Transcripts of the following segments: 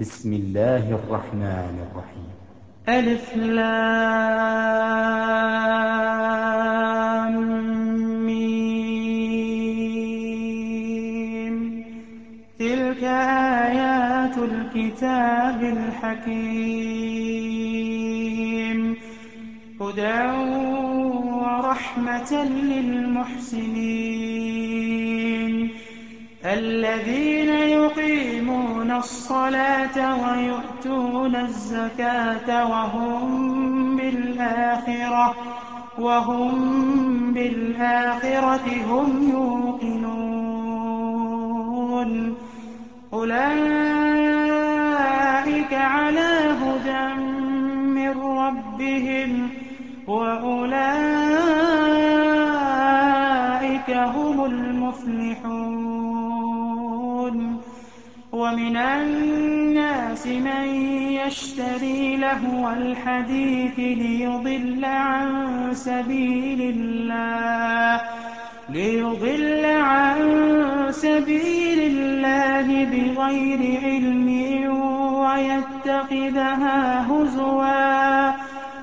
بسم الله الرحمن الرحيم. ألف لام ميم. تلك آيات الكتاب الحكيم، هدى ورحمة للمحسنين الذين يقيمون الصلاة ويؤتون الزكاة وهم بالآخرة هم يوقنون. أولئك على هدى من ربهم وأولئك هم المفلحون. ومن الناس من يشتري لهو الحديث ليضل عن سبيل الله بغير علم ويتخذها هزوا.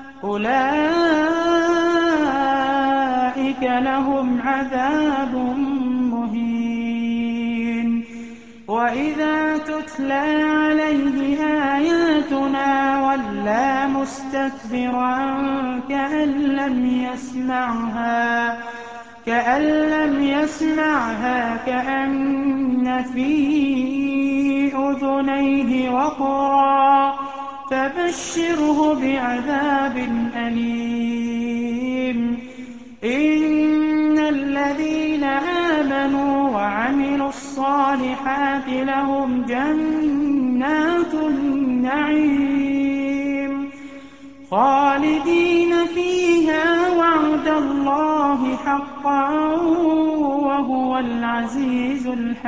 أولئك لهم عذاب مهين. وإذا تتلى عليه آياتنا ولى مستكبرا كأن لم يسمعها كأن في أذنيه وقرا. فبشره بعذاب أليم. إن الذين آمنوا وعملوا الصالحات لهم جنات النعيم خالدين فيها وعد الله حقا وهو العزيز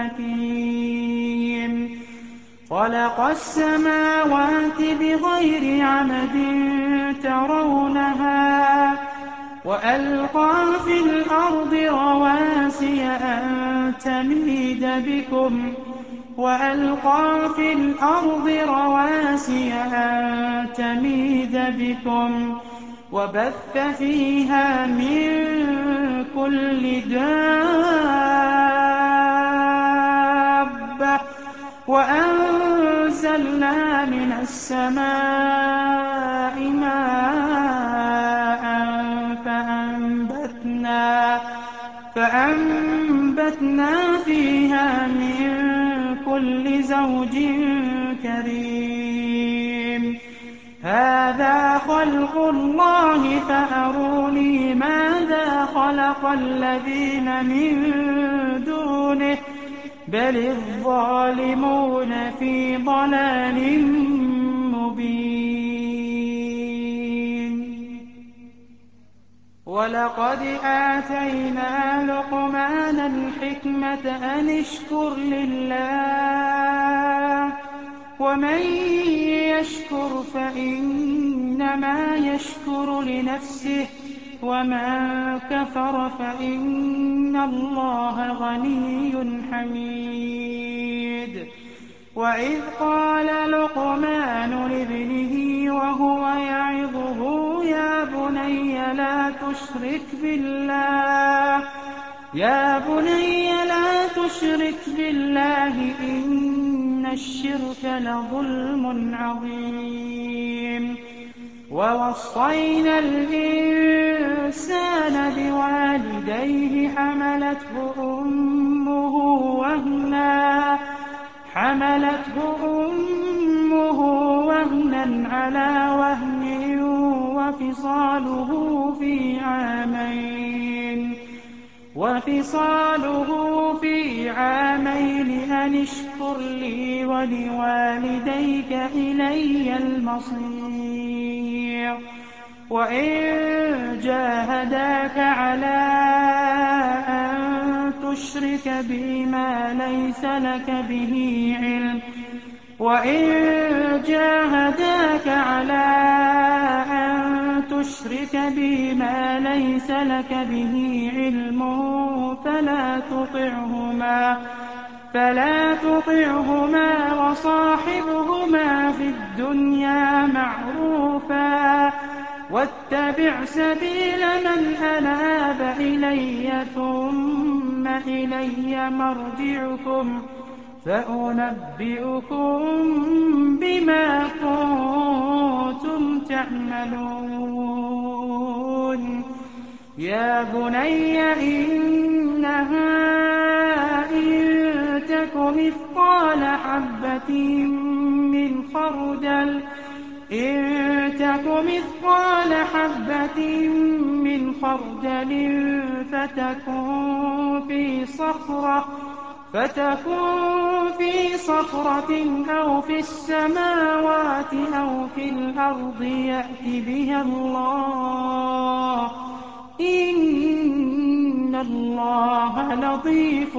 الحكيم. خلق السماوات بغير عمد ترونها وألقى في الأرض رواسي أن تميد بكم وبث فيها من كل دابة وأنزلنا من السماء ماء فأنبتنا فيها من كل زوج كريم. هذا خلق الله فأروني ماذا خلق الذين من دونه بل الظالمون في ضلال مبين. ولقد آتينا لقمان الحكمة أن اشكر لله ومن يشكر فإنما يشكر لنفسه ومن كفر فإن الله غني حميد. وإذ قال لقمان لابنه وهو يعظه يا بني لا تشرك بالله إن الشرك لظلم عظيم. ووصينا الإنسان بوالديه حملته أمه وهنا على وهن وفصاله في عامين أن اشكر لي ولوالديك إلي المصير. وإن جاهداك على أن تشرك بي ما ليس لك به علم فلا تطعهما وصاحبهما في الدنيا معروفا واتبع سبيل من أناب إلي ثم إلي مرجعكم فأنبئكم بما كنتم تعملون يا بني إنها إن تك مثقال حبة من خردل فتكن في صخرة أو في السماوات أو في الأرض يأت بها الله إن الله لطيف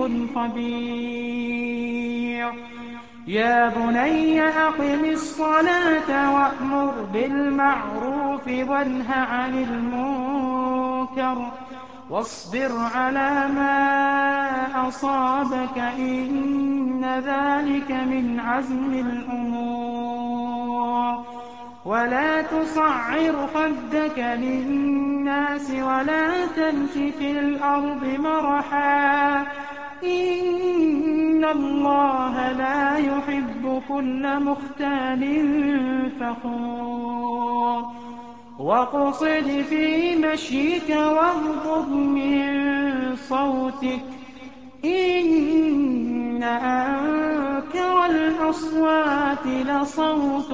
خبير يا بني أقم الصلاة وأمر بالمعروف وانه عن المنكر واصبر على ما أصابك إن ذلك من عزم الأمور ولا تصعر خدك للناس ولا تمش في الأرض مرحا إن الله لا يحب كل مختال فخور واقصد في مشيك واغضض من صوتك إن أنكر الأصوات لصوت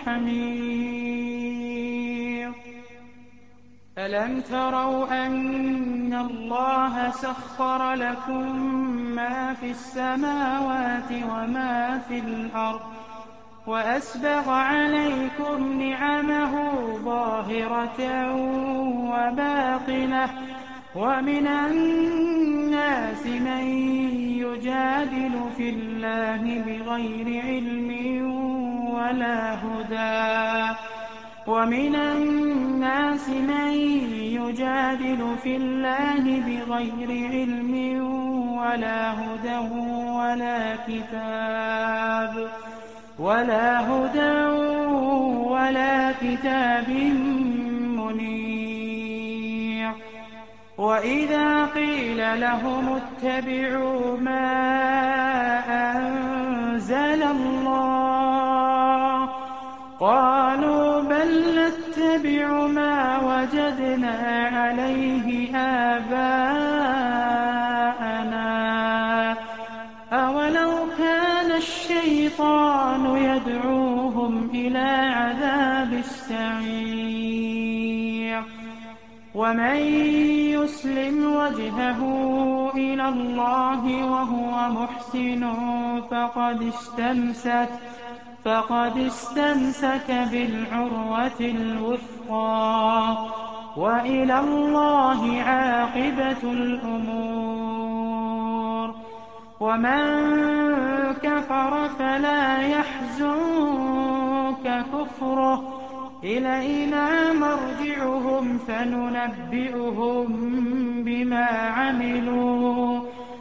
الحمير ألم تروا أن الله سخر لكم ما في السماوات وما في الأرض وأسبغ عليكم نعمه ظاهرة وباطنة ومن الناس من يجادل في الله بغير علم ولا هدى ولا كتاب منير وإذا قيل لهم اتبعوا ما أنزل الله قالوا بل نتبع ما وجدنا عليه آباءنا أولو كان الشيطان يدعوهم إلى عذاب السعير ومن يسلم وجهه إلى الله وهو محسن فقد استمسك بالعروة الوثقى وإلى الله عاقبة الأمور ومن كفر فلا يحزنك كفره إلينا مرجعهم فننبئهم بما عملوا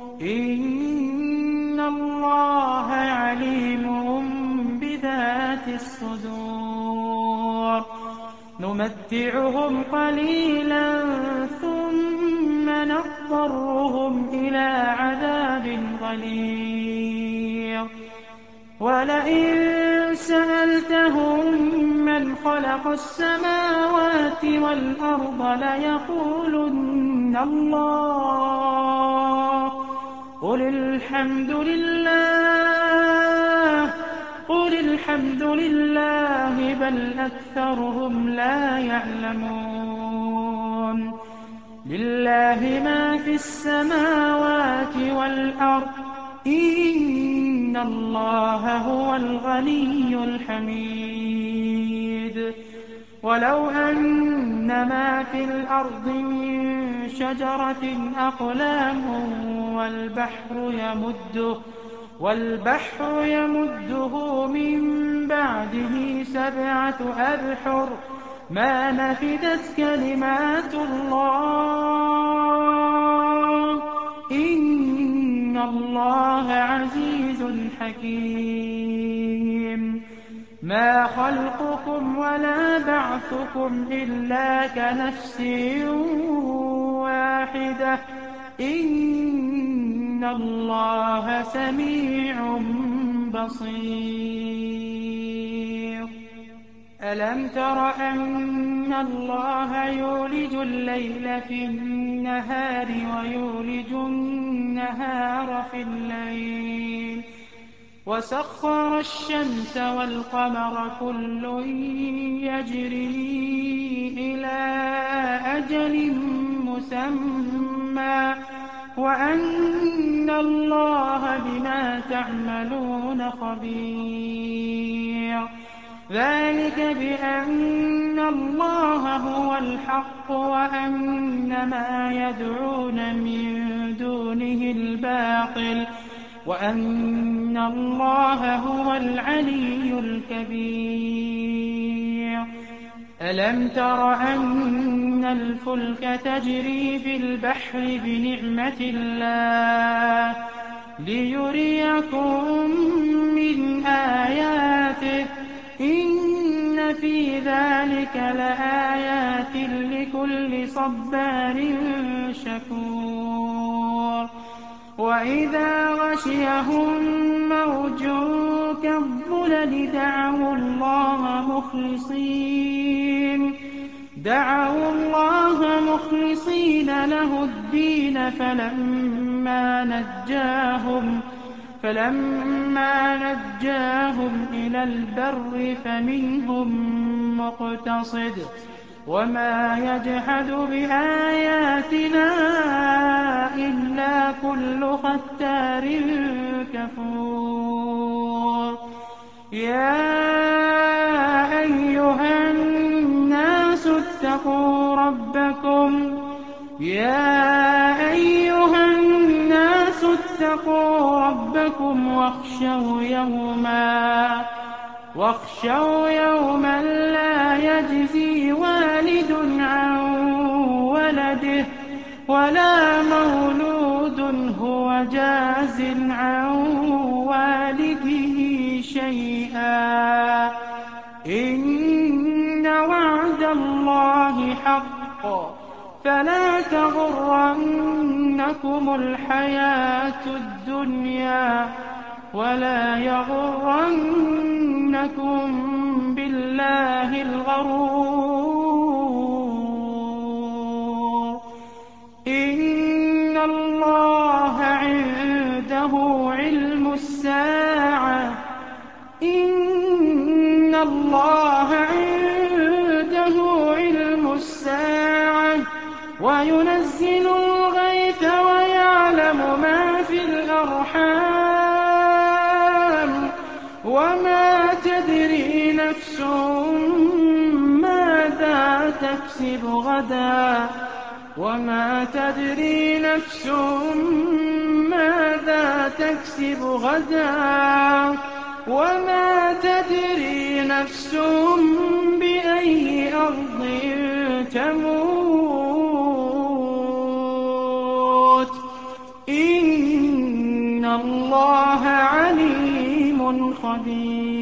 إن الله عليم بذات الصدور نمتعهم قليلا ثم نضطرهم إلى عذاب غليظ ولئن سألتهم من خلق السماوات والأرض ليقولن الله قل الحمد لله بل أكثرهم لا يعلمون لله ما في السماوات والأرض إن الله هو الغني الحميد ولو أن ما في الأرض من شجرة أقلام والبحر يمده من بعده 7 أبحر ما نفدت كلمات الله إن الله عزيز حكيم ما خلقكم ولا بعثكم إلا كنفس واحدة إن الله سميع بصير ألم تر أن الله يولج الليل في النهار ويولج النهار في الليل وسخر الشمس والقمر كل يجري إلى أجل مسمى وأن الله بما تعملون خبير ذلك بأن الله هو الحق وأن ما يدعون من دونه الباطل وأن الله هو العلي الكبير ألم تر أن الفلك تجري في البحر بنعمة الله ليريكم من آياته إن في ذلك لآيات لكل صبار شكور وإذا غشيهم موج كالظلل دعوا الله مخلصين له الدين فلما نجاهم إلى البر فمنهم مقتصد وما يجحد بآياتنا إلا كل ختار كفور يا أيها الناس اتقوا ربكم واخشوا يوما لا يجزي والد عن ولده ولا مولود هو جاز عن والده شيئا إن وعد الله حق فلا تغرنكم الحياة الدنيا ولا يغرنكم بالله الغرور إن الله عنده علم الساعة وينزل الغيث ويعلم ما في الأرحام وما تدري نفس ماذا تكسب غدا وما تدري نفس بأي أرض تموت إن الله عليم خبير